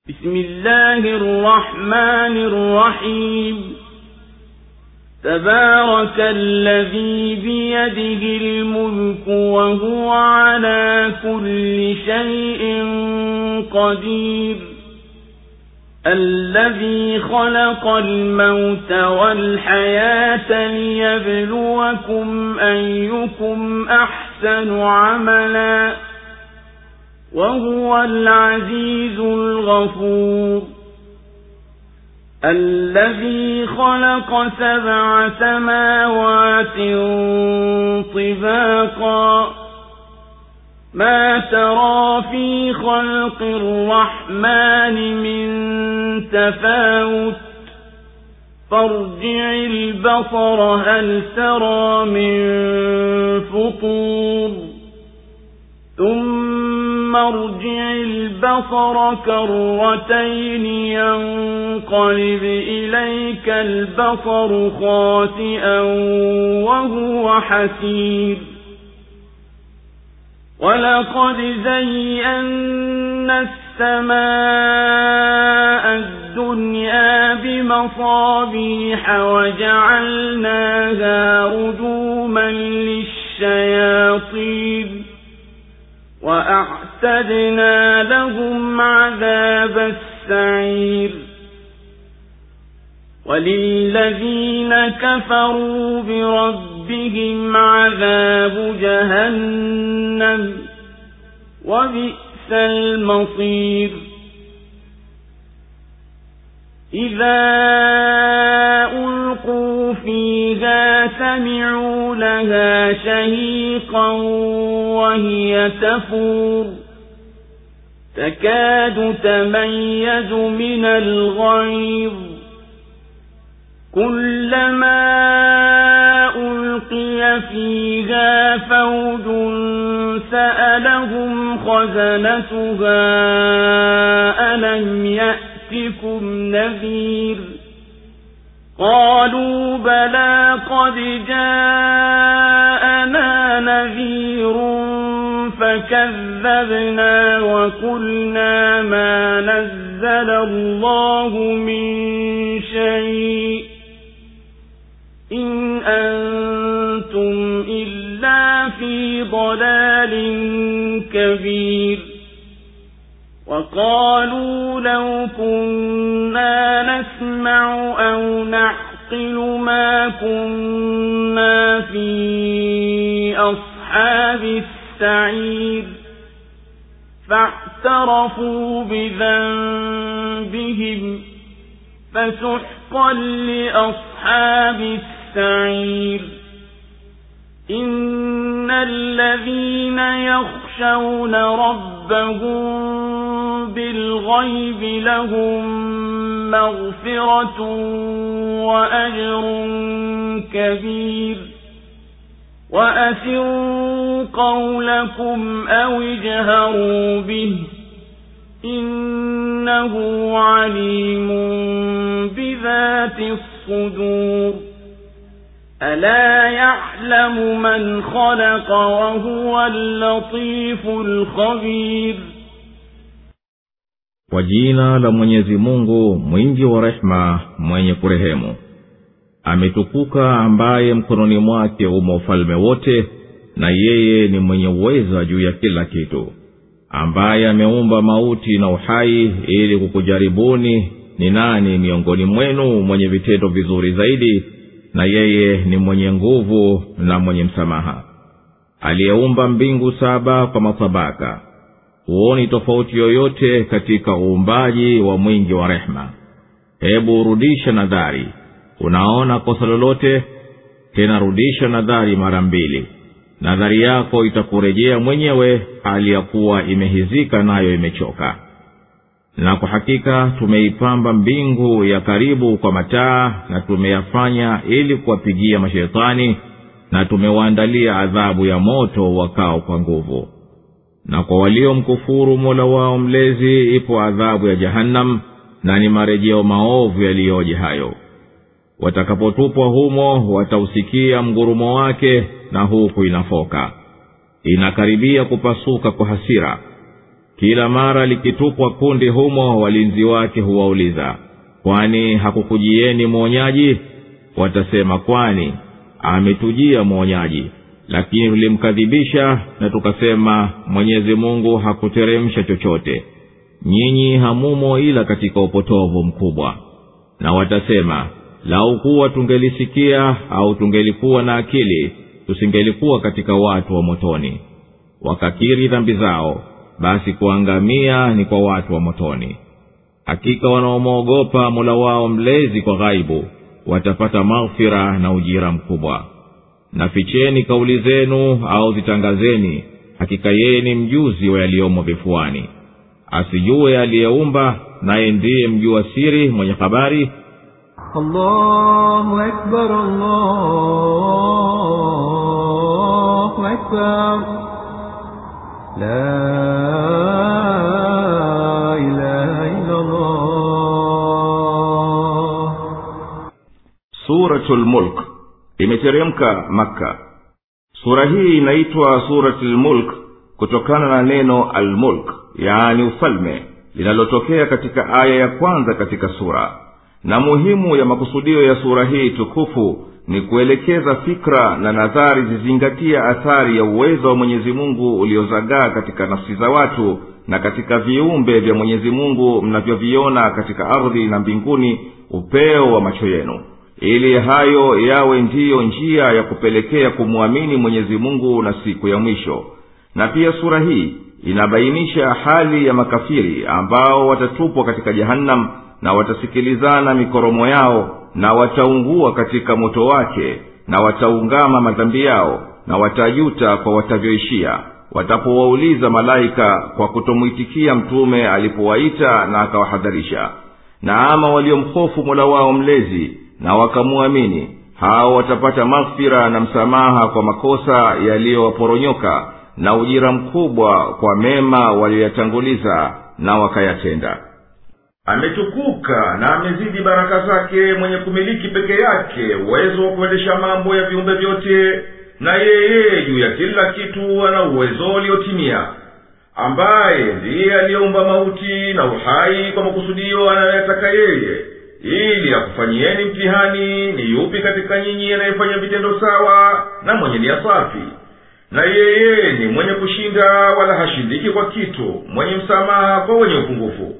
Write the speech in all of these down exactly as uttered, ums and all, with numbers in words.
بسم الله الرحمن الرحيم تبارك الذي بيده الملك وهو على كل شيء قدير الذي خلق الموت والحياة ليبلوكم أيكم أحسن عملا وهو العزيز الغفور الذي خلق سبع سماوات طباقا ما ترى في خلق الرحمن من تفاوت فارجع البصر هل ترى من فطور ثم ارجع البصر كرتين ينقلب إليك البصر خاسئا وهو حسير ولقد زينا السماء الدنيا بمصابيح وجعلناها رجوما للشياطين وأعتدنا لهم عذاب السعير وللذين كفروا بربهم عذاب جهنم وبئس المصير إذا ألقوا فيها سمعوا لها شهيقا وهي تفور تكاد تميز من الغيظ كلما ألقي فيها فوج سألهم خزنتها ألم يأتكم نذير قالوا بلى قد جاءنا نذير فكذبنا وقلنا ما نزل الله من شيء إن أنتم إلا في ضلال كبير وقالوا لو كنا نسمع أو نعقل ما كنا في أصحاب السعير فاعترفوا بذنبهم فسحقا لأصحاب السعير إن الذين يخشون ربهم بالغيب لهم مغفرة وأجر كبير وأسروا قولكم أو اجهروا به إنه عليم بذات الصدور ألا يعلم من خلق وهو اللطيف الخبير. Kwa jina la Mwenyezi Mungu mwingi wa rehema mwenye kurehemu. Ametukuka ambaye mkononi mwake umo ufalme wote na yeye ni mwenye uweza juu ya kila kitu, ambaye ameumba mauti na uhai ili kukujaribuni ni nani miongoni mwenu mwenye vitendo vizuri zaidi, na yeye ni mwenye nguvu na mwenye msamaha. Aliyeumba mbingu saba kwa matabaka, huoni tofauti yoyote katika uumbaji wa mwingi wa rehema. Hebu urudisha nadhari, unaona kosa lolote? Tena rudisha nadhari mara mbili, nadhari yako itakurejea mwenyewe hali ya kuwa imehizika nayo imechoka. Na kwa hakika tumeipamba mbingu ya karibu kwa mataa na tumeyafanya ili kuwapigia mashetani, na tumewaandalia adhabu ya moto wakao kwa nguvu. Na kwa walio mkufuru Mola wao mlezi ipo adhabu ya Jahannam, na ni marejeo maovu yaliyoje hayo. Watakapotupwa humo watausikia mgurumo wake, na huku inafoka inakaribia kupasuka kwa hasira. kila mara likitupwa kundi humo walinzi wake huwauliza, kwani hakukujieni mwonyaji? Watasema, kwani ametujia mwonyaji, lakini tulimkadhibisha na tukasema Mwenyezi Mungu hakuteremsha chochote. Nyinyi hamumo ila katika upotovu mkubwa. Na watasema, lau kuwa tungelisikia au tungelikuwa na akili, tusingelikuwa katika watu wa motoni. Wakakiri dhambi zao, basi kuangamia ni kwa watu wa motoni. Hakika wanaomwogopa Mola wao mlezi kwa ghaibu watapata maghfira na ujira mkubwa. Na ficheni kauli zenu au zitangazeni, hakika yeye ni mjuzi wa yaliyomo vifuani. Asijue aliyeumba, naye ndiye mjua siri mwenye habari. Allahu Akbar, Allahu Akbar, la ilaha illa Allah. Suratul Mulk imeteremka Makka. Sura hii inaitwa Suratul Mulk kutokana na neno al-mulk, yaani ufalme, linalotokea katika aya ya kwanza katika sura. Na muhimu ya makusudio ya sura hii tukufu ni kuelekeza fikra na nadhari zizingatia athari ya uwezo wa Mwenyezi Mungu uliozagaa katika nafsi za watu na katika viumbe vya Mwenyezi Mungu mnavyoviona katika ardhi na mbinguni upeo wa macho yenu, ili hayo yawe ndiyo njia ya kupelekea kumwamini Mwenyezi Mungu na siku ya mwisho. Na pia sura hii inabainisha hali ya makafiri ambao watatupwa katika jahannam na watasikilizana mikoromo yao na wataungua katika moto wake na wataungama madhambi yao na watajuta kwa watavyoishia watapowauliza malaika kwa kutomuitikia mtume alipowaita na akawahadharisha. Na ama waliomhofu Mola wao mlezi na wakamuamini, hao watapata maghfira na msamaha kwa makosa yaliyowaporonyoka na ujira mkubwa kwa mema walioyatanguliza na wakayatenda. Ametukuka na amezidi baraka zake mwenye kumiliki peke yake uwezo wa kuendesha mambo ya viumbe vyote, na yeye juu ya kila kitu ana uwezo uliotimia, ambaye ndiye aliyeumba mauti na uhai kwa makusudio anayotaka yeye, ili akufanyieni mtihani ni yupi katika nyinyi anayefanya vitendo sawa na mwenye nia safi. Na yeye ni mwenye kushinda wala hashindiki kwa kitu, mwenye msamaha kwa wenye upungufu.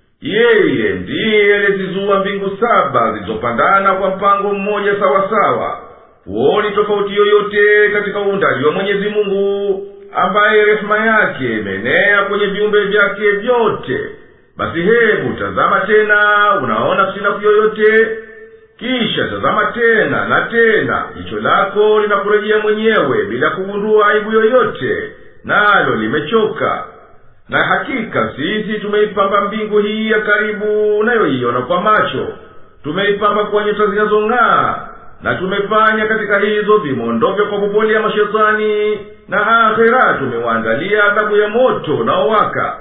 Yeye ndiye aliyezizua mbingu saba zilizopandana kwa mpango mmoja sawa sawa. Huoni tofauti yoyote katika uundaji wa Mwenyezi Mungu, ambaye rehema yake imenea kwenye viumbe vyake vyote. Basi hebu tazama tena, unaona silafu yoyote? Kisha tazama tena na tena, jicho lako linakurejea mwenyewe bila kugundua aibu yoyote, nalo limechoka. Na hakika sisi tumeipamba mbingu hii ya karibu unayoiona kwa macho, tumeipamba kwa nyota zinazong'aa, na tumefanya katika hizo vimondovyo kwa kupolea mashetani, na akhera tumewaandalia adhabu ya moto unaowaka.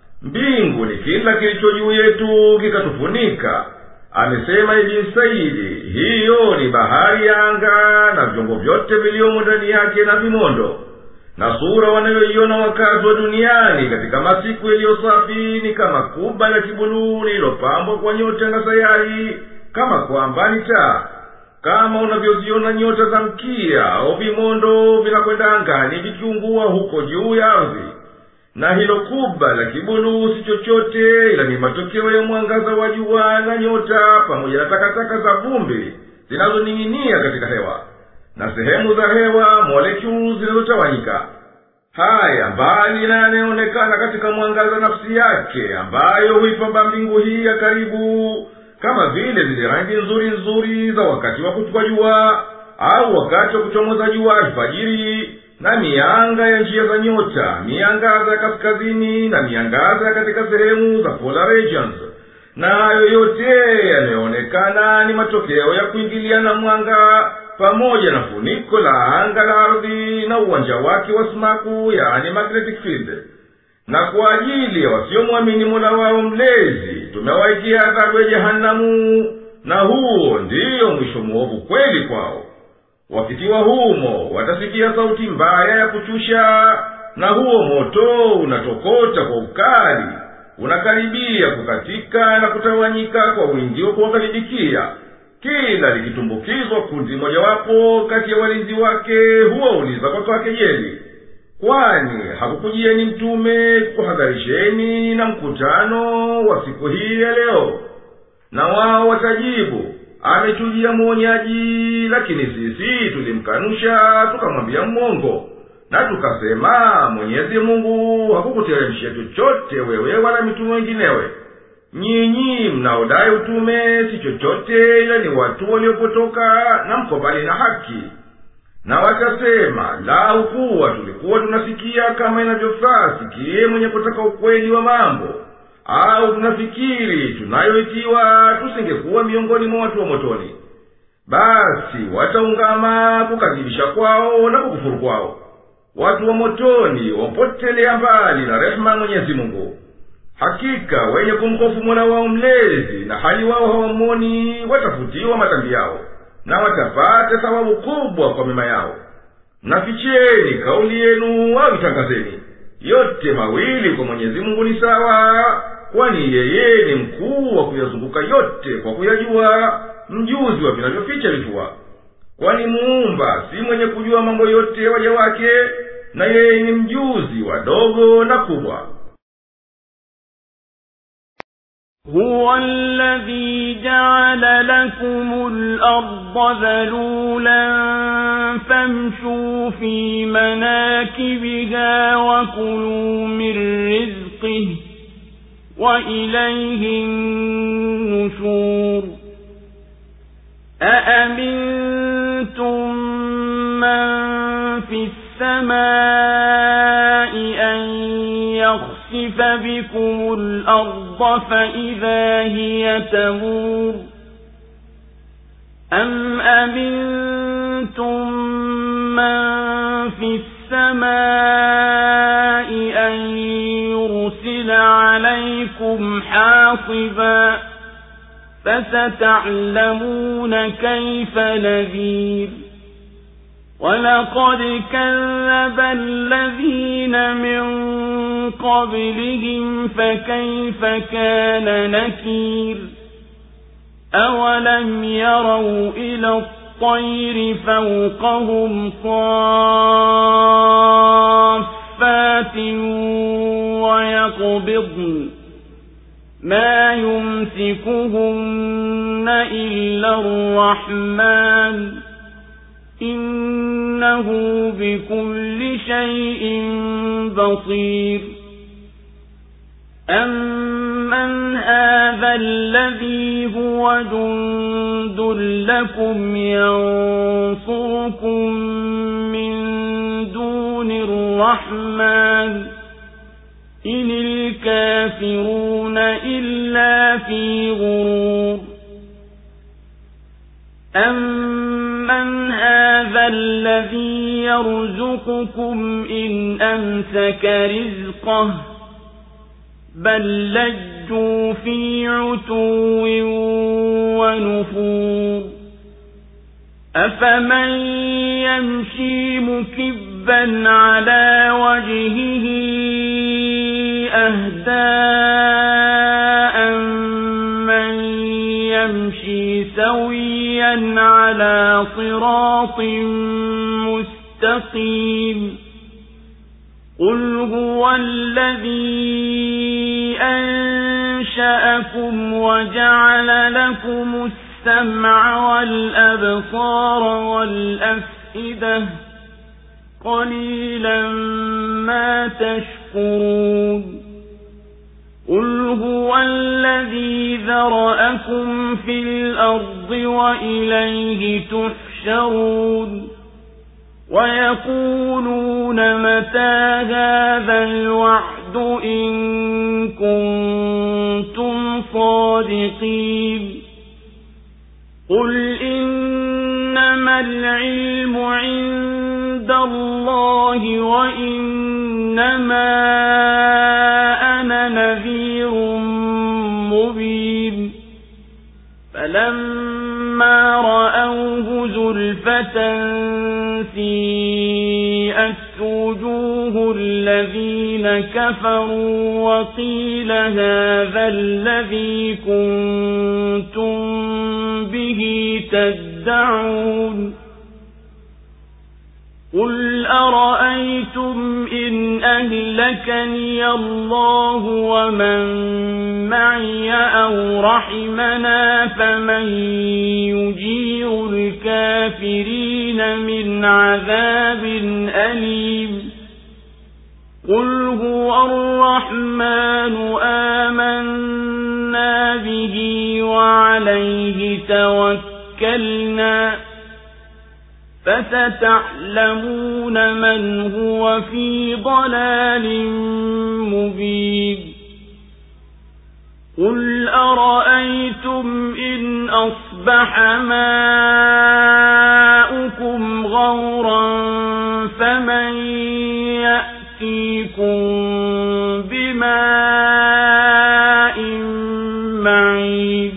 Mbingu ni kila kilicho juu yetu kikatufunika. Amesema Ibn Saidi, hiyo ni bahari ya anga na vyombo vyote viliomo ndani yake na vimondo. Na sura wanayoiona wakazi wa duniani katika masiku yaliyo safi ni kama kuba la kibuluu lililopambwa kwa nyota na sayari, kama kwamba ni taa. Kama unavyoziona nyota za mkia au vimondo vinakwenda angani vikiungua huko juu ya ardhi. Na hilo kuba la kibuluu si chochote ila ni matokeo ya mwangaza wa jua na nyota pamoja na takataka za vumbi zinazoning'inia katika hewa, na sehemu za hewa molecules zinazotawanyika. Haya mbali na yanayoonekana katika mwangaza nafsi yake, ambayo huipamba mbingu hii ya karibu, kama vile zile rangi nzuri nzuri za wakati wa kuchukua jua au wakati wa kuchomoza jua alfajiri, na mianga ya njia za nyota, miangaza ya kaskazini na miangaza katika sehemu za polar regions. Na hayo yote yanayoonekana ni matokeo ya kuingiliana mwanga pamoja na funiko la anga la ardhi na uwanja wake wa sumaku, yaani magnetic field. Na kwa ajili ya wasiomwamini Mola wao mlezi tumewaikia adhabu ya jehanamu, na huo ndiyo mwisho mwovu kweli kwao. Wakitiwa humo watasikia sauti mbaya ya kuchusha, na huo moto unatokota kwa ukali, unakaribia kukatika na kutawanyika kwa wingi wa kuwakaribikia. Kila likitumbukizwa kundi mojawapo kati ya walinzi wake, huwa uliza kwa kwa kejeli, kwani hakukujieni mtume kuhadharisheni na mkutano wa siku hii ya leo? Na wao watajibu, ametujia mwonyaji, lakini sisi tulimkanusha tukamwambia mwongo, na tukasema Mwenyezi Mungu hakukuteremshia chochote wewe wala mitume wenginewe. Nyinyi mnaodai utume si chochote ila ni watu waliopotoka na mko mbali na haki. Na watasema, lau kuwa tulikuwa tunasikia kama inavyofaa sikie mwenye kutaka ukweli wa mambo, au tunafikiri tunayoitiwa, tusingekuwa miongoni mwa watu wa motoni. Basi wataungama kukadhibisha kwao na kukufuru kwao. Watu wa motoni wapotelea mbali na rehema Mwenyezi Mungu. Hakika wenye kumhofu Mola wao mlezi na hali wao hawamoni, watafutiwa madhambi yao na watapata thawabu kubwa kwa mema yao. Naficheni kauli yenu au itangazeni, yote mawili kwa Mwenyezi Mungu ni sawa, kwani yeye ni mkuu wa kuyazunguka yote kwa kuyajua, mjuzi wa vinavyoficha vitua. Kwani muumba si mwenye kujua mambo yote ya waja wake, na yeye ni mjuzi wa dogo na kubwa. هو الذي جعل لكم الأرض ذلولا فامشوا في مناكبها وكلوا من رزقه وإليه النشور أأمنتم من في السماء أن يخسف بكم الأرض فإذا هي تمور أم أمنتم من في السماء أن يرسل عليكم حاصبا فستعلمون كيف نذير ولقد كذب الذين من قبلهم فكيف كان نكير أولم يروا إلى الطير فوقهم صافات ويقبضن ما يمسكهن إلا الرحمن إنه بكل شيء بصير أمن هذا الذي هو جند لكم ينصركم من دون الرحمن إن الكافرون إلا في غرور أمن هذا الذي يرزقكم إن أمسك رزقه بل لجوا في عتو ونفور أفمن يمشي مكبا على وجهه أهداء من يمشي سويا على صراط مستقيم قل هو الذي أنشأكم وجعل لكم السمع والأبصار والأفئدة قليلا ما تشكرون قل هو الذي ذرأكم في الأرض وإليه تحشرون ويقولون متى هذا الوعد إن كنتم صادقين قل إنما العلم عند الله وإنما أنا نذير مبين فلما رأوه زلفة سيئت وجوه الذين كفروا وقيل هذا الذي كنتم به تدعون قل أرأيتم إن أهلكني الله ومن معي أو رحمنا فمن يجير الكافرين من عذاب أليم قل هو الرحمن آمنا به وعليه توكلنا فستعلمون من هو في ضلال مبين قل أرأيتم إن أصبح ماؤكم غورا فمن يأتيكم بماء معين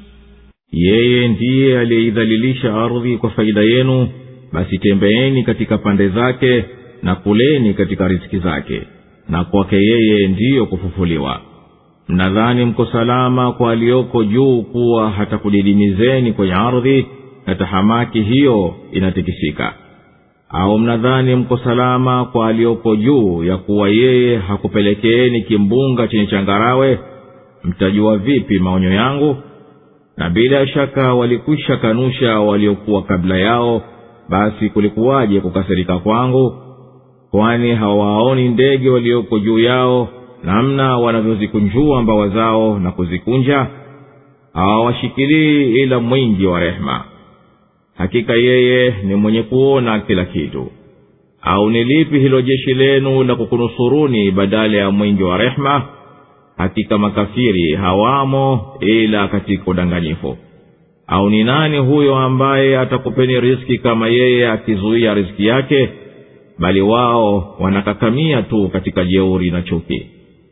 yeye ndiye aliyeidhalilisha ardhi kwa faida yenu, basi tembeeni katika pande zake na kuleni katika riziki zake, na kwake yeye ndiyo kufufuliwa. Mnadhani mko salama kwa aliyoko juu kuwa hatakudidimizeni kwenye ardhi na tahamaki hiyo inatikisika? Au mnadhani mko salama kwa aliyoko juu ya kuwa yeye hakupelekeeni kimbunga chenye changarawe? Mtajua vipi maonyo yangu? Na bila shaka walikwisha kanusha waliokuwa kabla yao, basi kulikuwaje kukasirika kwangu? Kwani hawaoni ndege walioko juu yao namna wanavyozikunjua mbawa zao na kuzikunja? Hawawashikilii ila mwingi wa rehema. Hakika yeye ni mwenye kuona kila kitu. Au ni lipi hilo jeshi lenu la kukunusuruni badala ya mwingi wa rehema? Hakika makafiri hawamo ila katika udanganyifu. Au ni nani huyo ambaye atakupeni riziki kama yeye akizuia riziki yake? Bali wao wanakakamia tu katika jeuri na chuki.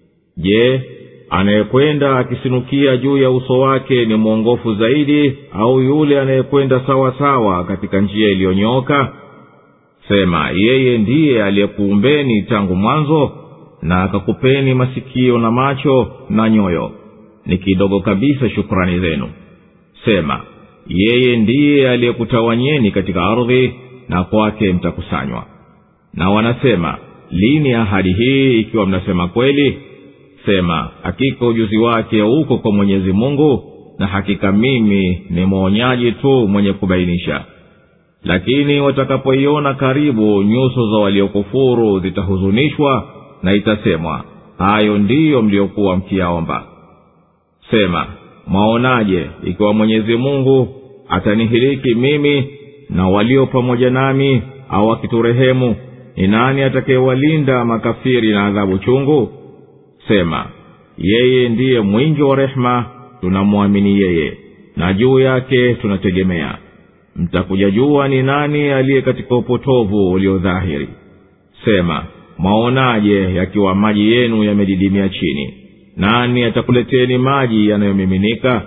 Je, anayekwenda akisinukia juu ya uso wake ni mwongofu zaidi, au yule anayekwenda sawa sawa katika njia iliyonyooka? Sema, yeye ndiye aliyekuumbeni tangu mwanzo na akakupeni masikio na macho na nyoyo. Ni kidogo kabisa shukrani zenu. Sema, yeye ndiye aliyekutawanyeni katika ardhi na kwake mtakusanywa. Na wanasema, lini ahadi hii ikiwa mnasema kweli? Sema, hakika ujuzi wake uko kwa Mwenyezi Mungu, na hakika mimi ni mwonyaji tu mwenye kubainisha. Lakini watakapoiona karibu, nyuso za waliokufuru zitahuzunishwa na itasemwa, hayo ndiyo mliokuwa mkiyaomba. Sema, mwaonaje ikiwa Mwenyezi Mungu atanihiliki mimi na walio pamoja nami, au akiturehemu, ni nani atakayewalinda makafiri na adhabu chungu? Sema, yeye ndiye mwingi wa rehema, tunamwamini yeye na juu yake tunategemea. Mtakuja jua ni nani aliye katika upotovu uliodhahiri. Sema, mwaonaje yakiwa maji yenu yamedidimia chini? Nani atakuleteni maji yanayomiminika?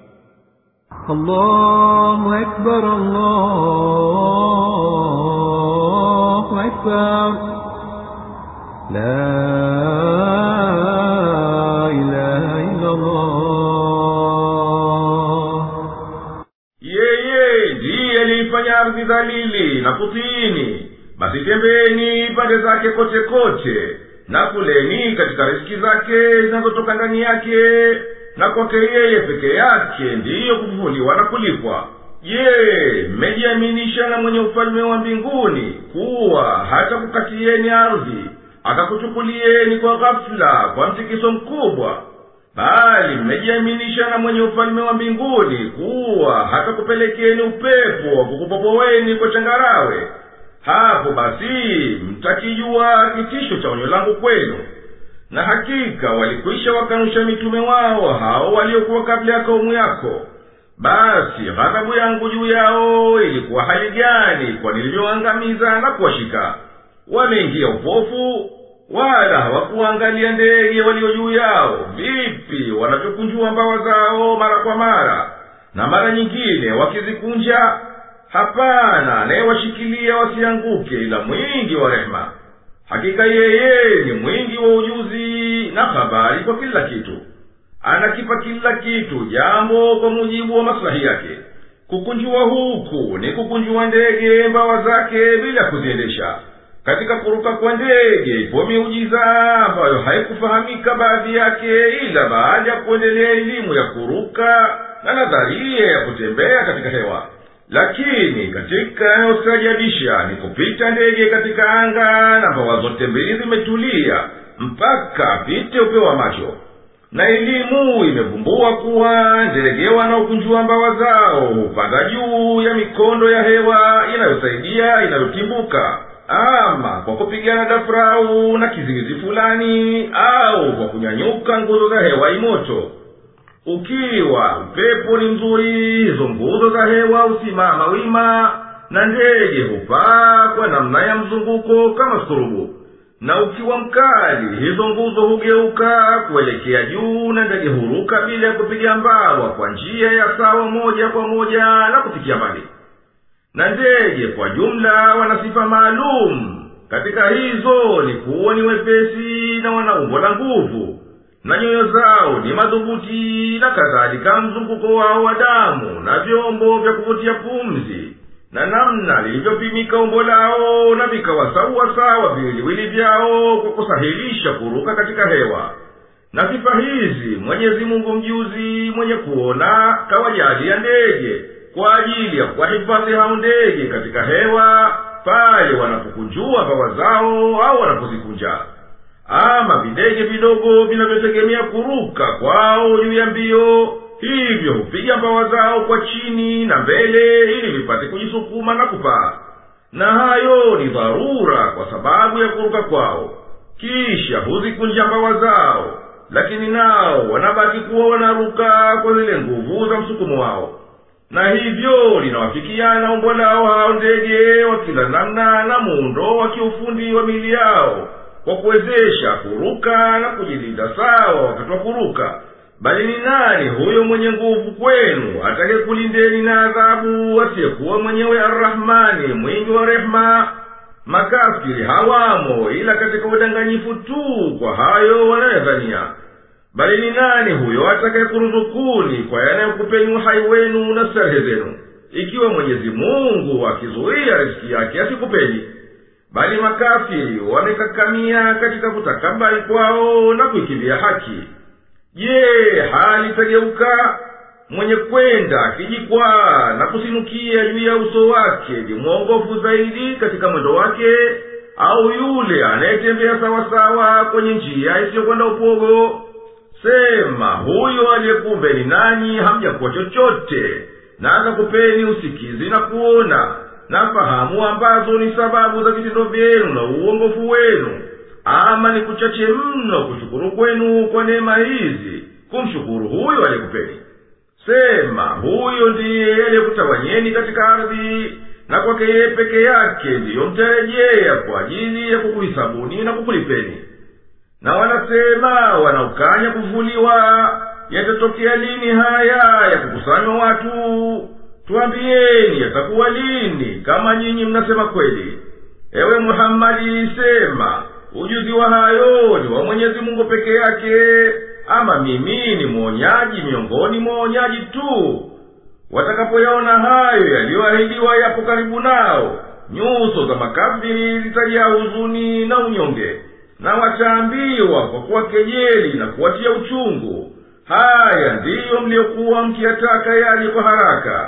Allahu Akbar, Allahu Akbar, la ilaha illa Allah. Yeye ndiye alifanya ardhi dhalili na kutini, basi tembeni pande zake kote kote, na kuleni katika riziki zake zinazotoka ndani yake, na kwake yeye peke yake ndiyo kufufuliwa na kulipwa. Je, mmejiaminisha na mwenye ufalme wa mbinguni kuwa hata kukatieni ardhi akakuchukulieni kwa ghafula kwa mtikiso mkubwa? Bali mmejiaminisha na mwenye ufalme wa mbinguni kuwa hata kupelekeeni upepo wa kukupopoweni kwa changarawe. Hapo basi mtakijua kitisho cha onyo langu kwenu. Na hakika walikwisha wakanusha mitume wao hao waliokuwa kabla ya kaumu yako. Basi ghadhabu yangu juu yao ilikuwa hali gani kwa nilivyoangamiza na kuwashika? Wameingia upofu, wala hawakuangalia ndege walio juu yao vipi wanavyokunjua mbawa zao mara kwa mara, na mara nyingine wakizikunja. Hapana anayewashikilia wasianguke ila mwingi wa rehema. hakika yeye ni mwingi wa ujuzi na habari kwa kila kitu. Anakipa kila kitu jambo kwa mujibu wa maslahi yake. Kukunjua huku ni kukunjua ndege mbawa zake bila kuziendesha. Katika kuruka kwa ndege ipo miujiza ambayo haikufahamika baadhi yake ila baada ya kuendelea elimu ya kuruka na nadharia ya kutembea katika hewa. Lakini katika yanayostajabisha ni kupita ndege katika anga na mbawa zote mbili zimetulia mpaka apite upeo wa macho. Na elimu imevumbua kuwa ndege wanaokunjua mbawa zao hupanda juu ya mikondo ya hewa inayosaidia inayotimbuka, ama kwa kupigana dafrau na kizuizi fulani, au kwa kunyanyuka nguzo za hewa imoto. Ukiwa upepo ni mzuri, hizo nguzo za hewa usimama wima na ndege hupaa kwa namna ya mzunguko kama surubu. Na ukiwa mkali, hizo nguzo hugeuka kuelekea juu na ndege huruka bila ya kupiga mbawa kwa njia ya sawa moja kwa moja na kufikia mbali. Na ndege kwa jumla wana sifa maalum. Katika hizo ni kuwa ni wepesi na wana umbo la nguvu, na nyoyo zao ni madhubuti, na kadhalika mzunguko wao wa damu na vyombo vya kuvutia pumzi, na namna lilivyopimika umbo lao na vikawa sawa sawa viwiliwili vyao kwa kusahilisha kuruka katika hewa. Na sifa hizi Mwenyezi Mungu mjuzi mwenye kuona kawajalia ndege kwa ajili ya kuwahifadhi hao ndege katika hewa pale wanapokunjua mbawa zao au wanapozikunja. Ama videge vidogo vinavyotegemea kuruka kwao juu ya mbio, hivyo hupiga mbawa zao kwa chini na mbele ili vipate kujisukuma na kupaa. Na hayo ni dharura kwa sababu ya kuruka kwao. Kisha huzikunja mbawa zao, lakini nao wanabaki kuwa wanaruka kwa zile nguvu za msukumo wao. Na hivyo linawafikiana umbo lao hao ndege wa kila namna na muundo wa kiufundi wa mili yao kwa kuwezesha kuruka na kujilinda sawa wakati wa kuruka. Bali ni nani huyo mwenye nguvu kwenu atake kulindeni na adhabu asiyekuwa mwenyewe Ar-Rahmani mwingi wa rehema? Makafiri hawamo ila katika udanganyifu tu kwa hayo wanayodhania. Bali ni nani huyo atake kuruzukuni kwa yanayokupeni uhai wenu na starehe zenu, ikiwa Mwenyezi Mungu akizuia riziki yake asikupeni? Bali makafiri wamekakamia katika kutakabari kwao na kuikimbia haki. Je, hali itageuka? Mwenye kwenda kijikwaa na kusinukia juu ya uso wake ni mwongofu zaidi katika mwendo wake, au yule anayetembea sawasawa kwenye njia isiyokwenda upogo? Sema, huyo aliyekumbeni nanyi hamjakuwa chochote, na akakupeni usikizi na kuona na fahamu ambazo ni sababu za vitendo vyenu na uongofu wenu. Ama ni kuchache mno kushukuru kwenu kwa neema hizi kumshukuru huyo aliyekupeni? Sema, huyo ndiye aliyekutawanyeni katika ardhi, na kwake yeye peke yake ndiyo mtarejea kwa ajili ya kukuhisabuni na kukulipeni. Na wanasema wanaukanya kuvuliwa, yatatokea lini haya ya kukusanywa watu? Tuambieni yatakuwa lini kama nyinyi mnasema kweli. Ewe Muhammadi, sema, ujuzi wa hayo ni wa Mwenyezi Mungu peke yake, ama mimi ni mwonyaji miongoni mwa waonyaji tu? Watakapoyaona hayo yaliyoahidiwa yapo karibu nao, nyuso za makafiri zitajaa huzuni na unyonge, na wataambiwa kwa kuwakejeli na kuwatia uchungu, haya ndiyo mliokuwa mkiyataka yaje kwa haraka.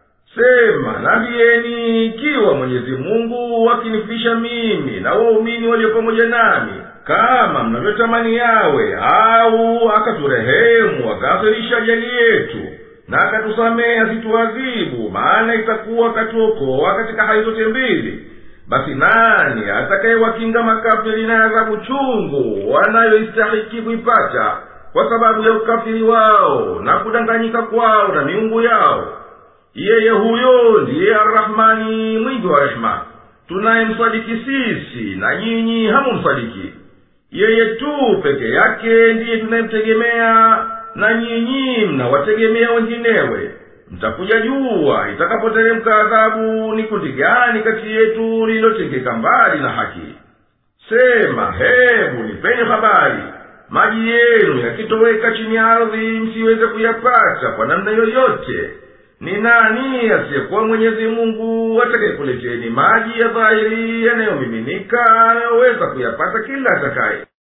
Sema, naambieni, ikiwa Mwenyezi Mungu akinifisha mimi na waumini walio pamoja nami kama mnavyotamani yawe, au akaturehemu akaafirisha ajali yetu na akatusamehe asituadhibu, maana itakuwa katuokoa katika hali zote mbili, basi nani atakayewakinga makafiri na adhabu chungu wanayoistahiki kuipata kwa sababu ya ukafiri wao na kudanganyika kwao na miungu yao? Yeye huyo ndiye Ar-Rahmani mwingi wa rehema, tunayemsadiki sisi na nyinyi hamumsadiki. Yeye tu peke yake ndiye tunayemtegemea, na nyinyi mnawategemea wenginewe. Mtakuja jua itakapoteremka adhabu ni kundi gani kati yetu lililotengeka mbali na haki. sema hebu nipeni habari, maji yenu yakitoweka chini ya ardhi msiweze kuyapata kwa namna yoyote, ni nani asiyekuwa Mwenyezi Mungu atakayekuleteni maji ya dhahiri yanayomiminika anayoweza kuyapata kila atakaye?